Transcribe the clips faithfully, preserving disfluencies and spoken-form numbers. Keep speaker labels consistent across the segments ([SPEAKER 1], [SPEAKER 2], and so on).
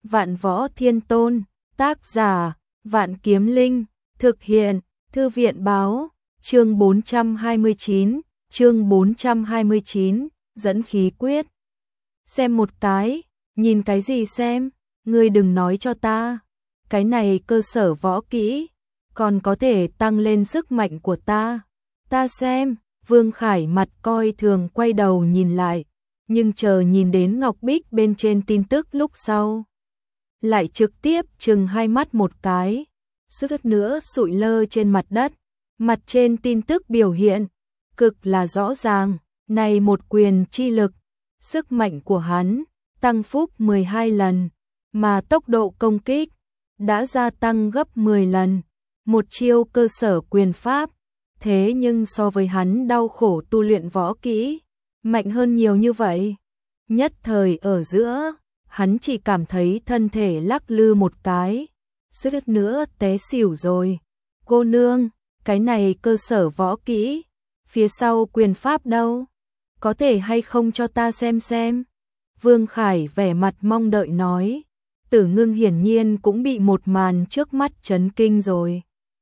[SPEAKER 1] Vạn Võ Thiên Tôn, tác giả, Vạn Kiếm Linh, thực hiện, Thư viện báo, chương bốn trăm hai mươi chín, chương bốn trăm hai mươi chín, dẫn khí quyết. Xem một cái, nhìn cái gì xem, ngươi đừng nói cho ta, cái này cơ sở võ kỹ, còn có thể tăng lên sức mạnh của ta. Ta xem, Vương Khải mặt coi thường quay đầu nhìn lại, nhưng chờ nhìn đến ngọc bích bên trên tin tức lúc sau, lại trực tiếp chừng hai mắt một cái, suýt nữa sụi lơ trên mặt đất. Mặt trên tin tức biểu hiện cực là rõ ràng, này một quyền chi lực, sức mạnh của hắn tăng phúc mười hai lần, mà tốc độ công kích đã gia tăng gấp mười lần. Một chiêu cơ sở quyền pháp, thế nhưng so với hắn đau khổ tu luyện võ kỹ, mạnh hơn nhiều như vậy. Nhất thời ở giữa, hắn chỉ cảm thấy thân thể lắc lư một cái, suýt nữa té xỉu rồi. Cô nương, cái này cơ sở võ kỹ, phía sau quyền pháp đâu? Có thể hay không cho ta xem xem? Vương Khải vẻ mặt mong đợi nói. Tử Ngưng hiển nhiên cũng bị một màn trước mắt chấn kinh rồi.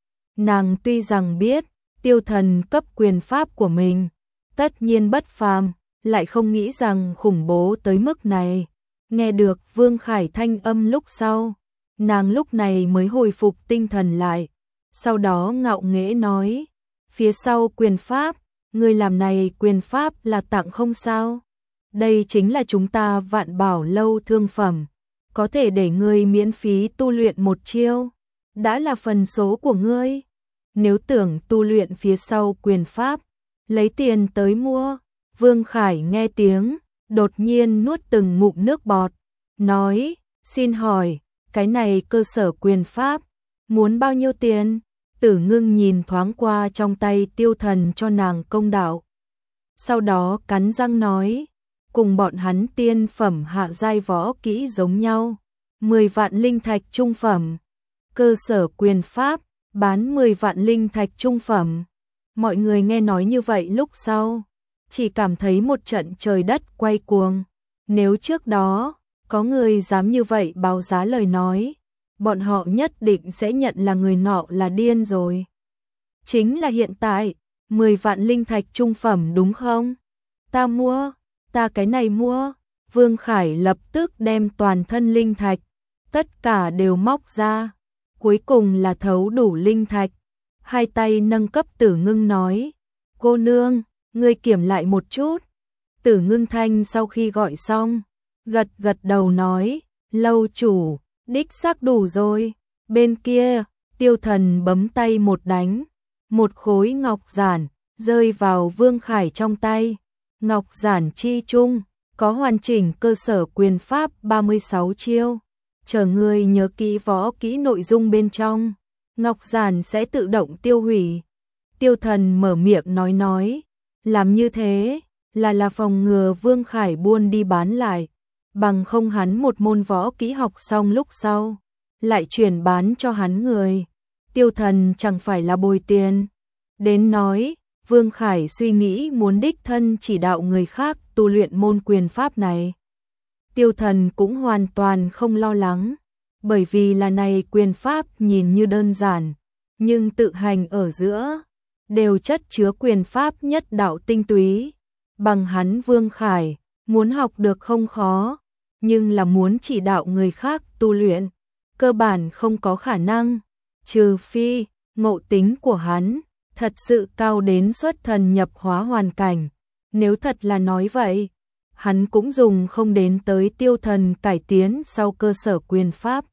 [SPEAKER 1] Nàng tuy rằng biết, tiêu thần cấp quyền pháp của mình, tất nhiên bất phàm, lại không nghĩ rằng khủng bố tới mức này. Nghe được Vương Khải thanh âm lúc sau, nàng lúc này mới hồi phục tinh thần lại. Sau đó ngạo nghễ nói, phía sau quyền pháp, người làm này quyền pháp là tặng không sao? Đây chính là chúng ta Vạn Bảo lâu thương phẩm, có thể để ngươi miễn phí tu luyện một chiêu, đã là phần số của ngươi. Nếu tưởng tu luyện phía sau quyền pháp, lấy tiền tới mua. Vương Khải nghe tiếng, đột nhiên nuốt từng ngụm nước bọt, nói, xin hỏi, cái này cơ sở quyền pháp, muốn bao nhiêu tiền? Tử Ngưng nhìn thoáng qua trong tay tiêu thần cho nàng công đạo. Sau đó cắn răng nói, cùng bọn hắn tiên phẩm hạ giai võ kỹ giống nhau, mười vạn linh thạch trung phẩm. Cơ sở quyền pháp, bán mười vạn linh thạch trung phẩm. Mọi người nghe nói như vậy lúc sau, chỉ cảm thấy một trận trời đất quay cuồng. Nếu trước đó, có người dám như vậy báo giá lời nói, bọn họ nhất định sẽ nhận là người nọ là điên rồi. Chính là hiện tại, mười vạn linh thạch trung phẩm đúng không? Ta mua, ta cái này mua. Vương Khải lập tức đem toàn thân linh thạch, tất cả đều móc ra. Cuối cùng là thấu đủ linh thạch. Hai tay nâng cấp Tử Ngưng nói, cô nương, ngươi kiểm lại một chút. Tử Ngưng thanh sau khi gọi xong, gật gật đầu nói, lâu chủ, đích xác đủ rồi. Bên kia, tiêu thần bấm tay một đánh, một khối ngọc giản rơi vào Vương Khải trong tay. Ngọc giản chi chung có hoàn chỉnh cơ sở quyền pháp ba mươi sáu chiêu. Chờ ngươi nhớ kỹ võ kỹ nội dung bên trong, ngọc giản sẽ tự động tiêu hủy. Tiêu thần mở miệng nói nói, làm như thế là là phòng ngừa Vương Khải buôn đi bán lại, bằng không hắn một môn võ kỹ học xong lúc sau, lại chuyển bán cho hắn người. Tiêu thần chẳng phải là bồi tiền. Đến nói, Vương Khải suy nghĩ muốn đích thân chỉ đạo người khác tu luyện môn quyền pháp này. Tiêu thần cũng hoàn toàn không lo lắng, bởi vì là này quyền pháp nhìn như đơn giản, nhưng tự hành ở giữa, đều chất chứa quyền pháp nhất đạo tinh túy. Bằng hắn Vương Khải, muốn học được không khó, nhưng là muốn chỉ đạo người khác tu luyện, cơ bản không có khả năng, trừ phi, ngộ tính của hắn, thật sự cao đến xuất thần nhập hóa hoàn cảnh. Nếu thật là nói vậy, hắn cũng dùng không đến tới tiêu thần cải tiến sau cơ sở quyền pháp.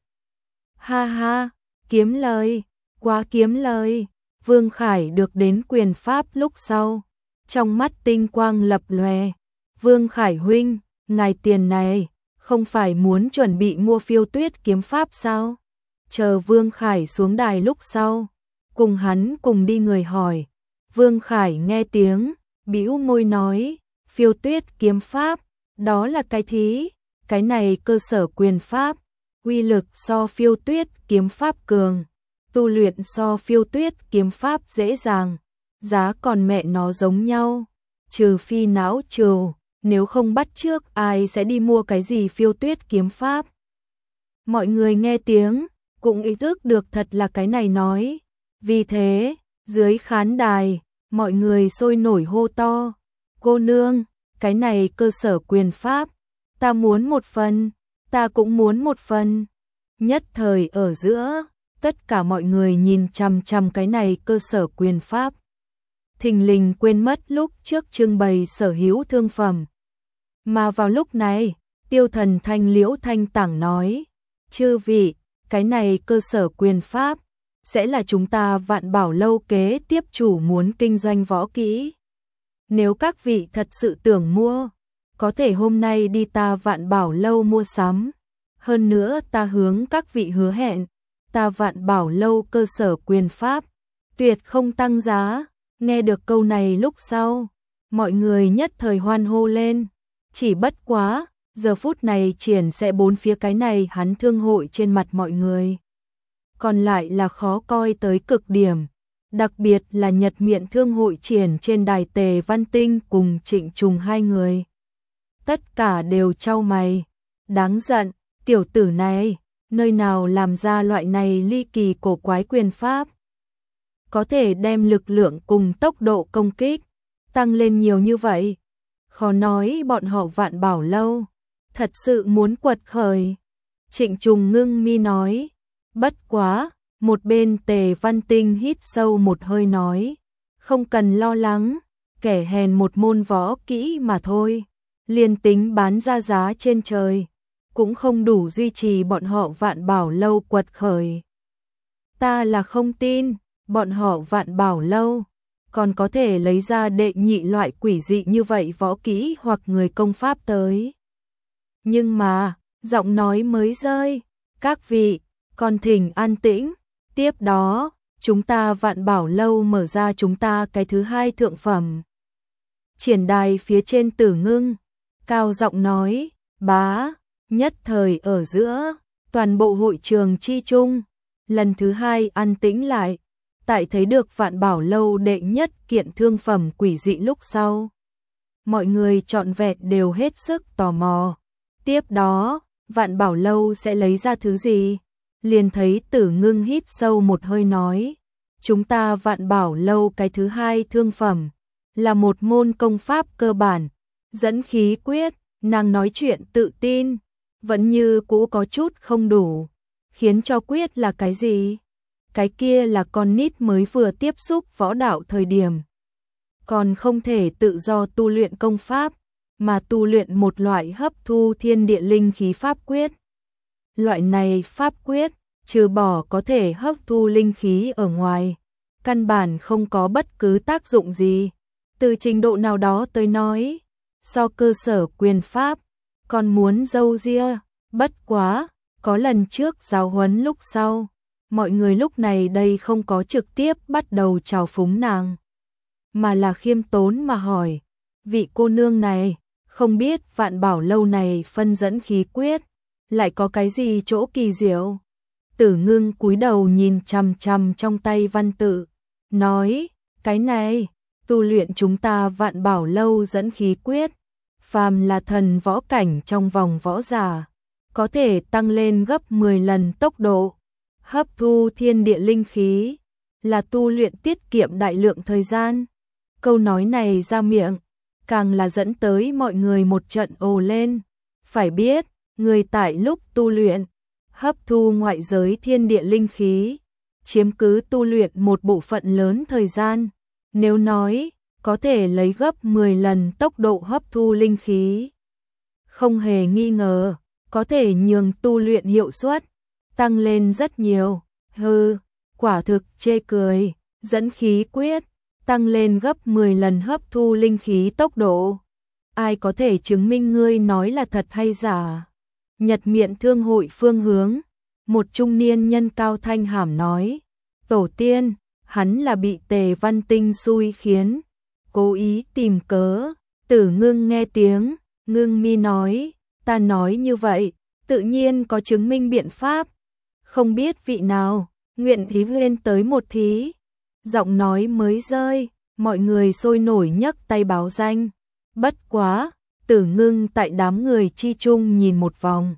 [SPEAKER 1] Ha ha, kiếm lời, quá kiếm lời. Vương Khải được đến quyền pháp lúc sau, trong mắt tinh quang lập lòe. Vương Khải huynh, ngài tiền này, không phải muốn chuẩn bị mua phiêu tuyết kiếm pháp sao? Chờ Vương Khải xuống đài lúc sau, cùng hắn cùng đi người hỏi. Vương Khải nghe tiếng, bĩu môi nói, phiêu tuyết kiếm pháp, đó là cái thí, cái này cơ sở quyền pháp, uy lực so phiêu tuyết kiếm pháp cường, tu luyện so phiêu tuyết kiếm pháp dễ dàng, giá còn mẹ nó giống nhau, trừ phi não trừ, nếu không bắt trước ai sẽ đi mua cái gì phiêu tuyết kiếm pháp. Mọi người nghe tiếng, cũng ý thức được thật là cái này nói. Vì thế, dưới khán đài, mọi người sôi nổi hô to. Cô nương, cái này cơ sở quyền pháp. Ta muốn một phần, ta cũng muốn một phần. Nhất thời ở giữa, tất cả mọi người nhìn chằm chằm cái này cơ sở quyền pháp. Thình lình quên mất lúc trước trưng bày sở hữu thương phẩm. Mà vào lúc này, Tiêu Thần Thanh Liễu Thanh Tảng nói, chư vị, cái này cơ sở quyền pháp, sẽ là chúng ta Vạn Bảo Lâu kế tiếp chủ muốn kinh doanh võ kỹ. Nếu các vị thật sự tưởng mua, có thể hôm nay đi ta Vạn Bảo Lâu mua sắm. Hơn nữa ta hướng các vị hứa hẹn, ta Vạn Bảo Lâu cơ sở quyền pháp, tuyệt không tăng giá. Nghe được câu này lúc sau, mọi người nhất thời hoan hô lên. Chỉ bất quá, giờ phút này triển sẽ bốn phía cái này hắn thương hội trên mặt mọi người. Còn lại là khó coi tới cực điểm. Đặc biệt là Nhật Miện thương hội triển trên đài Tề Văn Tinh cùng Trịnh Trùng hai người. Tất cả đều chau mày. Đáng giận, tiểu tử này, nơi nào làm ra loại này ly kỳ cổ quái quyền pháp. Có thể đem lực lượng cùng tốc độ công kích tăng lên nhiều như vậy. Khó nói bọn họ Vạn Bảo Lâu thật sự muốn quật khởi. Trịnh Trùng ngưng mi nói. Bất quá, một bên Tề Văn Tinh hít sâu một hơi nói. Không cần lo lắng, kẻ hèn một môn võ kỹ mà thôi. Liên tính bán ra giá trên trời, cũng không đủ duy trì bọn họ Vạn Bảo Lâu quật khởi. Ta là không tin, bọn họ Vạn Bảo Lâu còn có thể lấy ra đệ nhị loại quỷ dị như vậy võ kỹ hoặc người công pháp tới. Nhưng mà, giọng nói mới rơi, các vị, còn thỉnh an tĩnh, tiếp đó, chúng ta Vạn Bảo Lâu mở ra chúng ta cái thứ hai thượng phẩm. Triển đài phía trên Tử Ngưng, cao giọng nói, bá, nhất thời ở giữa, toàn bộ hội trường chi chung, lần thứ hai an tĩnh lại. Tại thấy được Vạn Bảo Lâu đệ nhất kiện thương phẩm quỷ dị lúc sau, mọi người trọn vẹn đều hết sức tò mò. Tiếp đó, Vạn Bảo Lâu sẽ lấy ra thứ gì? Liền thấy Tử Ngưng hít sâu một hơi nói, chúng ta Vạn Bảo Lâu cái thứ hai thương phẩm là một môn công pháp cơ bản, dẫn khí quyết. Nàng nói chuyện tự tin, vẫn như cũ có chút không đủ, khiến cho quyết là cái gì? Cái kia là con nít mới vừa tiếp xúc võ đạo thời điểm, còn không thể tự do tu luyện công pháp, mà tu luyện một loại hấp thu thiên địa linh khí pháp quyết. Loại này pháp quyết, trừ bỏ có thể hấp thu linh khí ở ngoài, căn bản không có bất cứ tác dụng gì. Từ trình độ nào đó tới nói, so cơ sở quyền pháp, còn muốn dâu ria. Bất quá, có lần trước giáo huấn lúc sau, mọi người lúc này đây không có trực tiếp bắt đầu trào phúng nàng, mà là khiêm tốn mà hỏi, vị cô nương này, không biết Vạn Bảo Lâu này phân dẫn khí quyết, lại có cái gì chỗ kỳ diệu? Tử Ngưng cúi đầu nhìn chằm chằm trong tay văn tự, nói, cái này, tu luyện chúng ta Vạn Bảo Lâu dẫn khí quyết, phàm là thần võ cảnh trong vòng võ giả, có thể tăng lên gấp mười lần tốc độ, hấp thu thiên địa linh khí, là tu luyện tiết kiệm đại lượng thời gian. Câu nói này ra miệng, càng là dẫn tới mọi người một trận ồ lên. Phải biết, người tại lúc tu luyện, hấp thu ngoại giới thiên địa linh khí, chiếm cứ tu luyện một bộ phận lớn thời gian. Nếu nói, có thể lấy gấp mười lần tốc độ hấp thu linh khí, không hề nghi ngờ, có thể nhường tu luyện hiệu suất tăng lên rất nhiều. Hừ, quả thực chê cười, dẫn khí quyết, tăng lên gấp mười lần hấp thu linh khí tốc độ. Ai có thể chứng minh ngươi nói là thật hay giả? Nhật Miện thương hội phương hướng, một trung niên nhân cao thanh hàm nói, tổ tiên, hắn là bị Tề Văn Tinh xui khiến, cố ý tìm cớ. Tử Ngưng nghe tiếng, ngưng mi nói, ta nói như vậy, tự nhiên có chứng minh biện pháp. Không biết vị nào, nguyện ý lên tới một thí. Giọng nói mới rơi, mọi người sôi nổi nhấc tay báo danh. Bất quá, Tử Ngưng tại đám người chi chung nhìn một vòng,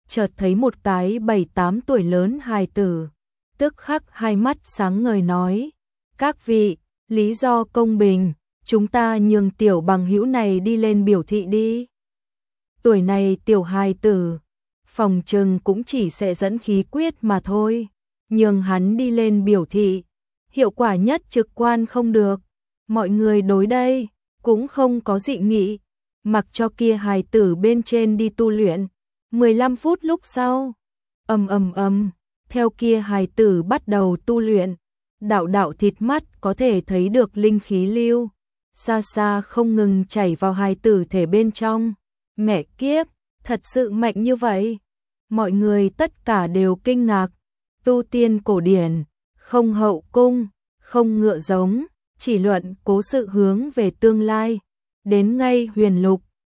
[SPEAKER 1] chợt thấy một cái bảy tám tuổi lớn hài tử, tức khắc hai mắt sáng ngời nói, các vị, lý do công bình, chúng ta nhường tiểu bằng hữu này đi lên biểu thị đi. Tuổi này tiểu hài tử, phòng trừng cũng chỉ sẽ dẫn khí quyết mà thôi, nhường hắn đi lên biểu thị, hiệu quả nhất trực quan không được, mọi người đối đây, cũng không có dị nghị, mặc cho kia hài tử bên trên đi tu luyện. mười lăm phút lúc sau, ầm ầm ầm, theo kia hài tử bắt đầu tu luyện, đạo đạo thịt mắt có thể thấy được linh khí lưu, xa xa không ngừng chảy vào hài tử thể bên trong. Mẹ kiếp, thật sự mạnh như vậy. Mọi người tất cả đều kinh ngạc, tu tiên cổ điển, không hậu cung, không ngựa giống, chỉ luận cố sự hướng về tương lai. Đến ngay huyền lục,